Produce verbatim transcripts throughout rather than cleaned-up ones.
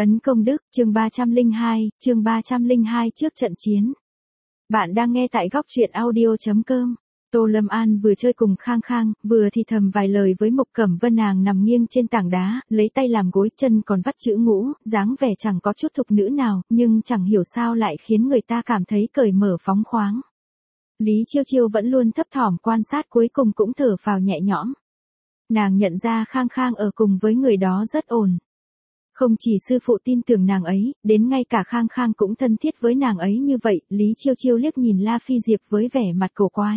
Ấn công đức, chương ba trăm lẻ hai, chương ba trăm lẻ hai trước trận chiến. Bạn đang nghe tại góc truyện audio chấm com. Tô Lâm An vừa chơi cùng Khang Khang, vừa thì thầm vài lời với Mục Cẩm Vân. Nàng nằm nghiêng trên tảng đá, lấy tay làm gối, chân còn vắt chữ ngũ, dáng vẻ chẳng có chút thục nữ nào, nhưng chẳng hiểu sao lại khiến người ta cảm thấy cởi mở phóng khoáng. Lý Chiêu Chiêu vẫn luôn thấp thỏm quan sát, cuối cùng cũng thở phào nhẹ nhõm. Nàng nhận ra Khang Khang ở cùng với người đó rất ổn. Không chỉ sư phụ tin tưởng nàng ấy, đến ngay cả Khang Khang cũng thân thiết với nàng ấy như vậy. Lý Chiêu Chiêu liếc nhìn La Phi Diệp với vẻ mặt cổ quái.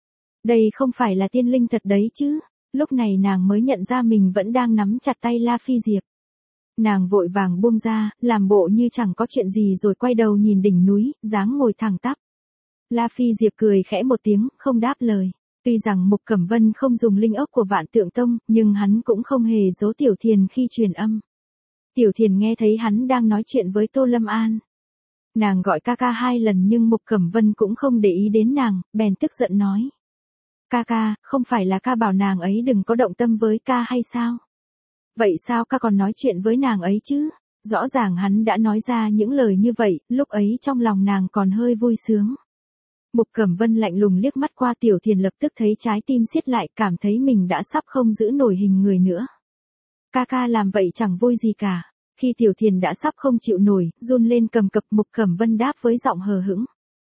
Đây không phải là tiên linh thật đấy chứ? Lúc này nàng mới nhận ra mình vẫn đang nắm chặt tay La Phi Diệp. Nàng vội vàng buông ra, làm bộ như chẳng có chuyện gì rồi quay đầu nhìn đỉnh núi, dáng ngồi thẳng tắp. La Phi Diệp cười khẽ một tiếng, không đáp lời. Tuy rằng Mục Cẩm Vân không dùng linh ốc của Vạn Tượng Tông, nhưng hắn cũng không hề giấu Tiểu Thiền khi truyền âm. Tiểu Thiền nghe thấy hắn đang nói chuyện với Tô Lâm An. Nàng gọi ca ca hai lần nhưng Mục Cẩm Vân cũng không để ý đến nàng, bèn tức giận nói. Ca ca, không phải là ca bảo nàng ấy đừng có động tâm với ca hay sao? Vậy sao ca còn nói chuyện với nàng ấy chứ? Rõ ràng hắn đã nói ra những lời như vậy, lúc ấy trong lòng nàng còn hơi vui sướng. Mục Cẩm Vân lạnh lùng liếc mắt qua Tiểu Thiền, lập tức thấy trái tim siết lại, cảm thấy mình đã sắp không giữ nổi hình người nữa. Ca ca làm vậy chẳng vui gì cả. Khi Tiểu Thiền đã sắp không chịu nổi, run lên cầm cập, Mục Cẩm Vân đáp với giọng hờ hững.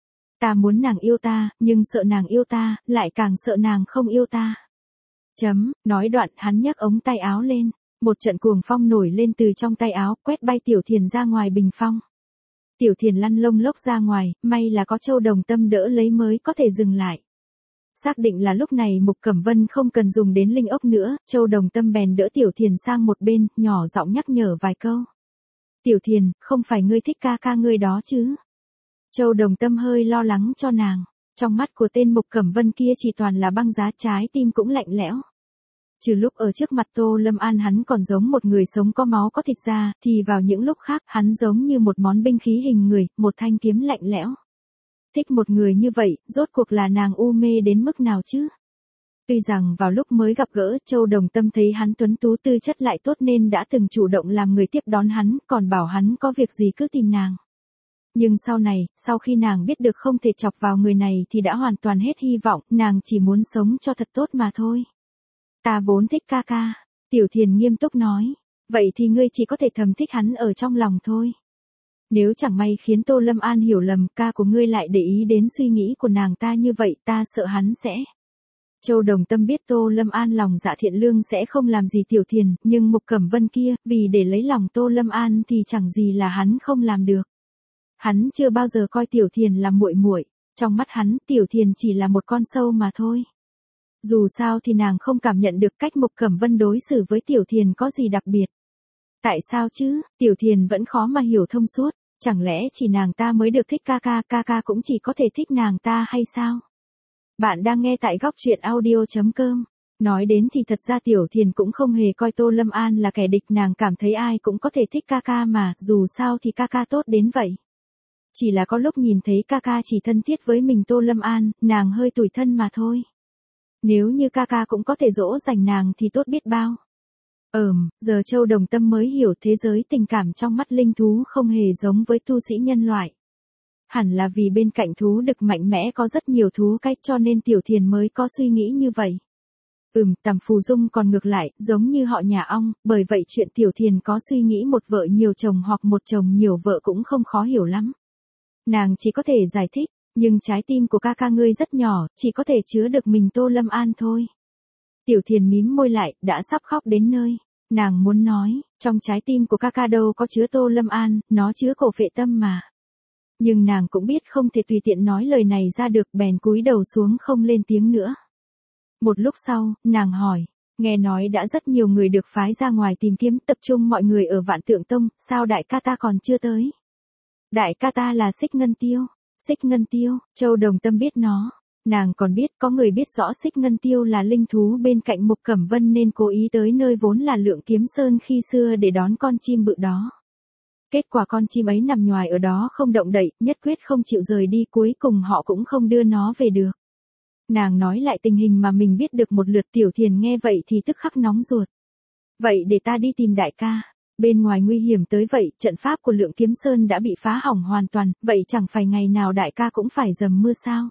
Ta muốn nàng yêu ta, nhưng sợ nàng yêu ta, lại càng sợ nàng không yêu ta. Chấm, nói đoạn hắn nhấc ống tay áo lên. Một trận cuồng phong nổi lên từ trong tay áo, quét bay Tiểu Thiền ra ngoài bình phong. Tiểu Thiền lăn lông lốc ra ngoài, may là có Châu Đồng Tâm đỡ lấy mới có thể dừng lại. Xác định là lúc này Mục Cẩm Vân không cần dùng đến linh ốc nữa, Châu Đồng Tâm bèn đỡ Tiểu Thiền sang một bên, nhỏ giọng nhắc nhở vài câu. Tiểu Thiền, không phải ngươi thích ca ca ngươi đó chứ? Châu Đồng Tâm hơi lo lắng cho nàng. Trong mắt của tên Mục Cẩm Vân kia chỉ toàn là băng giá, trái tim cũng lạnh lẽo. Trừ lúc ở trước mặt Tô Lâm An hắn còn giống một người sống có máu có thịt ra, thì vào những lúc khác hắn giống như một món binh khí hình người, một thanh kiếm lạnh lẽo. Thích một người như vậy, rốt cuộc là nàng u mê đến mức nào chứ? Tuy rằng vào lúc mới gặp gỡ, Châu Đồng Tâm thấy hắn tuấn tú tư chất lại tốt nên đã từng chủ động làm người tiếp đón hắn, còn bảo hắn có việc gì cứ tìm nàng. Nhưng sau này, sau khi nàng biết được không thể chọc vào người này thì đã hoàn toàn hết hy vọng, nàng chỉ muốn sống cho thật tốt mà thôi. Ta vốn thích ca ca, Tiểu Thiền nghiêm túc nói. Vậy thì ngươi chỉ có thể thầm thích hắn ở trong lòng thôi. Nếu chẳng may khiến Tô Lâm An hiểu lầm, ca của ngươi lại để ý đến suy nghĩ của nàng ta như vậy, ta sợ hắn sẽ. Châu Đồng Tâm biết Tô Lâm An lòng dạ thiện lương sẽ không làm gì Tiểu Thiền, nhưng Mục Cẩm Vân kia, vì để lấy lòng Tô Lâm An thì chẳng gì là hắn không làm được. Hắn chưa bao giờ coi Tiểu Thiền là muội muội, trong mắt hắn, Tiểu Thiền chỉ là một con sâu mà thôi. Dù sao thì nàng không cảm nhận được cách Mục Cẩm Vân đối xử với Tiểu Thiền có gì đặc biệt. Tại sao chứ, Tiểu Thiền vẫn khó mà hiểu thông suốt, chẳng lẽ chỉ nàng ta mới được thích ca ca, ca ca cũng chỉ có thể thích nàng ta hay sao? Bạn đang nghe tại góc truyện audio chấm com. Nói đến thì thật ra Tiểu Thiền cũng không hề coi Tô Lâm An là kẻ địch, nàng cảm thấy ai cũng có thể thích ca ca mà, dù sao thì ca ca tốt đến vậy. Chỉ là có lúc nhìn thấy ca ca chỉ thân thiết với mình Tô Lâm An, nàng hơi tủi thân mà thôi. Nếu như ca ca cũng có thể dỗ dành nàng thì tốt biết bao. Ừm, giờ Châu Đồng Tâm mới hiểu thế giới tình cảm trong mắt linh thú không hề giống với tu sĩ nhân loại. Hẳn là vì bên cạnh thú đực mạnh mẽ có rất nhiều thú cách cho nên Tiểu Thiền mới có suy nghĩ như vậy. Ừm, Tầm Phù Dung còn ngược lại, giống như họ nhà ong, bởi vậy chuyện Tiểu Thiền có suy nghĩ một vợ nhiều chồng hoặc một chồng nhiều vợ cũng không khó hiểu lắm. Nàng chỉ có thể giải thích, nhưng trái tim của ca ca ngươi rất nhỏ, chỉ có thể chứa được mình Tô Lâm An thôi. Tiểu Thiền mím môi lại, đã sắp khóc đến nơi. Nàng muốn nói, trong trái tim của ca ca đâu có chứa Tô Lâm An, nó chứa Cổ Phệ Tâm mà. Nhưng nàng cũng biết không thể tùy tiện nói lời này ra được, bèn cúi đầu xuống không lên tiếng nữa. Một lúc sau, nàng hỏi, nghe nói đã rất nhiều người được phái ra ngoài tìm kiếm, tập trung mọi người ở Vạn Tượng Tông, sao đại ca ta còn chưa tới? Đại ca ta là Xích Ngân Tiêu. Xích Ngân Tiêu, Châu Đồng Tâm biết nó. Nàng còn biết có người biết rõ Xích Ngân Tiêu là linh thú bên cạnh Mục Cẩm Vân nên cố ý tới nơi vốn là Lượng Kiếm Sơn khi xưa để đón con chim bự đó. Kết quả con chim ấy nằm nhoài ở đó không động đậy, nhất quyết không chịu rời đi, cuối cùng họ cũng không đưa nó về được. Nàng nói lại tình hình mà mình biết được một lượt. Tiểu Thiền nghe vậy thì tức khắc nóng ruột. Vậy để ta đi tìm đại ca. Bên ngoài nguy hiểm tới vậy, trận pháp của Lượng Kiếm Sơn đã bị phá hỏng hoàn toàn, vậy chẳng phải ngày nào đại ca cũng phải dầm mưa sao?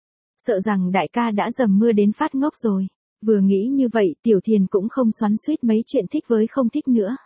Sợ rằng đại ca đã dầm mưa đến phát ngốc rồi. Vừa nghĩ như vậy, Tiểu Thiền cũng không xoắn xuýt mấy chuyện thích với không thích nữa.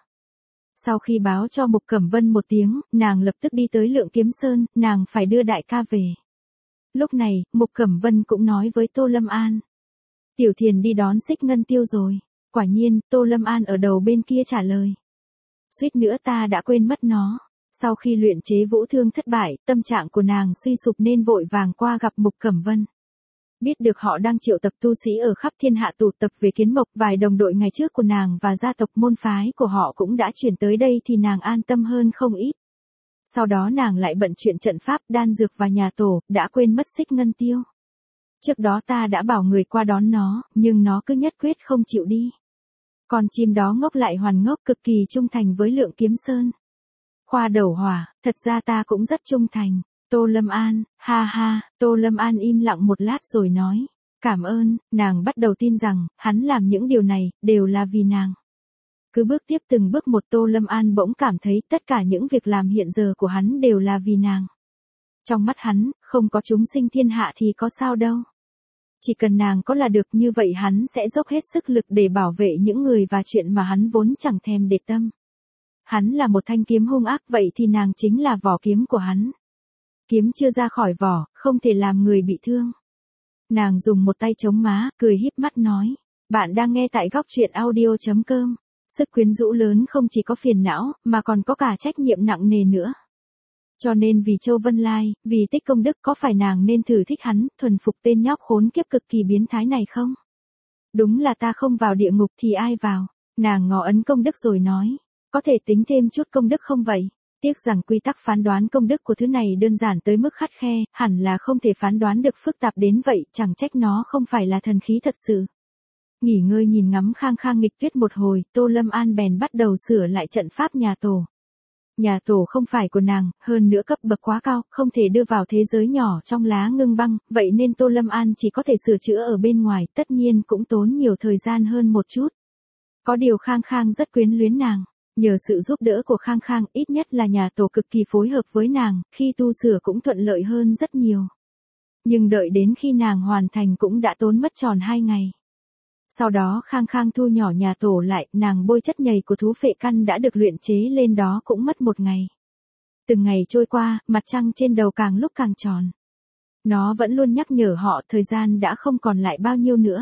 Sau khi báo cho Mục Cẩm Vân một tiếng, nàng lập tức đi tới Lượng Kiếm Sơn, nàng phải đưa đại ca về. Lúc này, Mục Cẩm Vân cũng nói với Tô Lâm An. Tiểu Thiền đi đón Xích Ngân Tiêu rồi. Quả nhiên, Tô Lâm An ở đầu bên kia trả lời. Suýt nữa ta đã quên mất nó. Sau khi luyện chế vũ thương thất bại, tâm trạng của nàng suy sụp nên vội vàng qua gặp Mục Cẩm Vân. Biết được họ đang triệu tập tu sĩ ở khắp thiên hạ tụ tập về Kiến Mộc, vài đồng đội ngày trước của nàng và gia tộc môn phái của họ cũng đã chuyển tới đây thì nàng an tâm hơn không ít. Sau đó nàng lại bận chuyện trận pháp, đan dược và nhà tổ, đã quên mất Xích Ngân Tiêu. Trước đó ta đã bảo người qua đón nó, nhưng nó cứ nhất quyết không chịu đi. Con chim đó ngốc lại hoàn ngốc, cực kỳ trung thành với Lượng Kiếm Sơn. Khoa đầu hỏa, thật ra ta cũng rất trung thành. Tô Lâm An, ha ha, Tô Lâm An im lặng một lát rồi nói. Cảm ơn, nàng bắt đầu tin rằng, hắn làm những điều này, đều là vì nàng. Cứ bước tiếp từng bước một, Tô Lâm An bỗng cảm thấy tất cả những việc làm hiện giờ của hắn đều là vì nàng. Trong mắt hắn, không có chúng sinh thiên hạ thì có sao đâu. Chỉ cần nàng có là được, như vậy hắn sẽ dốc hết sức lực để bảo vệ những người và chuyện mà hắn vốn chẳng thèm để tâm. Hắn là một thanh kiếm hung ác, vậy thì nàng chính là vỏ kiếm của hắn. Kiếm chưa ra khỏi vỏ, không thể làm người bị thương. Nàng dùng một tay chống má, cười híp mắt nói. Bạn đang nghe tại góc truyện audio chấm com. Sức quyến rũ lớn không chỉ có phiền não, mà còn có cả trách nhiệm nặng nề nữa. Cho nên vì Châu Vân Lai, vì tích công đức, có phải nàng nên thử thích hắn, thuần phục tên nhóc khốn kiếp cực kỳ biến thái này không? Đúng là ta không vào địa ngục thì ai vào? Nàng ngó ấn công đức rồi nói. Có thể tính thêm chút công đức không vậy? Tiếc rằng quy tắc phán đoán công đức của thứ này đơn giản tới mức khắt khe, hẳn là không thể phán đoán được phức tạp đến vậy, chẳng trách nó không phải là thần khí thật sự. Nghỉ ngơi nhìn ngắm khang khang nghịch tuyết một hồi, Tô Lâm An bèn bắt đầu sửa lại trận pháp nhà tổ. Nhà tổ không phải của nàng, hơn nữa cấp bậc quá cao, không thể đưa vào thế giới nhỏ trong Lá Ngưng Băng, vậy nên Tô Lâm An chỉ có thể sửa chữa ở bên ngoài, tất nhiên cũng tốn nhiều thời gian hơn một chút. Có điều Khang Khang rất quyến luyến nàng. Nhờ sự giúp đỡ của Khang Khang, ít nhất là nhà tổ cực kỳ phối hợp với nàng, khi tu sửa cũng thuận lợi hơn rất nhiều. Nhưng đợi đến khi nàng hoàn thành cũng đã tốn mất tròn hai ngày. Sau đó Khang Khang thu nhỏ nhà tổ lại, nàng bôi chất nhầy của thú phệ căn đã được luyện chế lên đó cũng mất một ngày. Từng ngày trôi qua, mặt trăng trên đầu càng lúc càng tròn. Nó vẫn luôn nhắc nhở họ thời gian đã không còn lại bao nhiêu nữa.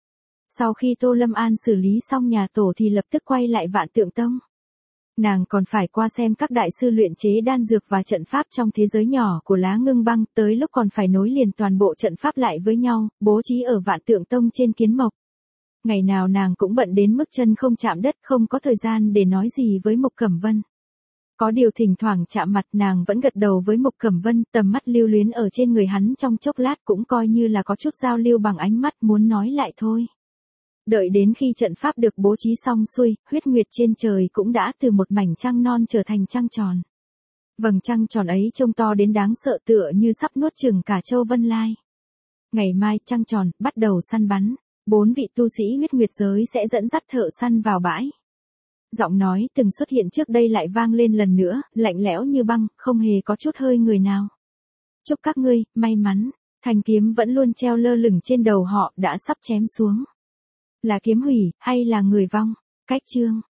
Sau khi Tô Lâm An xử lý xong nhà tổ thì lập tức quay lại Vạn Tượng Tông. Nàng còn phải qua xem các đại sư luyện chế đan dược và trận pháp trong thế giới nhỏ của Lá Ngưng Băng, tới lúc còn phải nối liền toàn bộ trận pháp lại với nhau, bố trí ở Vạn Tượng Tông trên Kiến Mộc. Ngày nào nàng cũng bận đến mức chân không chạm đất, không có thời gian để nói gì với Mục Cẩm Vân. Có điều thỉnh thoảng chạm mặt nàng vẫn gật đầu với Mục Cẩm Vân, tầm mắt lưu luyến ở trên người hắn trong chốc lát cũng coi như là có chút giao lưu bằng ánh mắt, muốn nói lại thôi. Đợi đến khi trận pháp được bố trí xong xuôi, huyết nguyệt trên trời cũng đã từ một mảnh trăng non trở thành trăng tròn. Vầng trăng tròn ấy trông to đến đáng sợ, tựa như sắp nuốt chửng cả Châu Vân Lai. Ngày mai trăng tròn, bắt đầu săn bắn. Bốn vị tu sĩ huyết nguyệt giới sẽ dẫn dắt thợ săn vào bãi. Giọng nói từng xuất hiện trước đây lại vang lên lần nữa, lạnh lẽo như băng, không hề có chút hơi người nào. Chúc các ngươi, may mắn. Thanh kiếm vẫn luôn treo lơ lửng trên đầu họ đã sắp chém xuống. Là kiếm hủy, hay là người vong? Cách chương.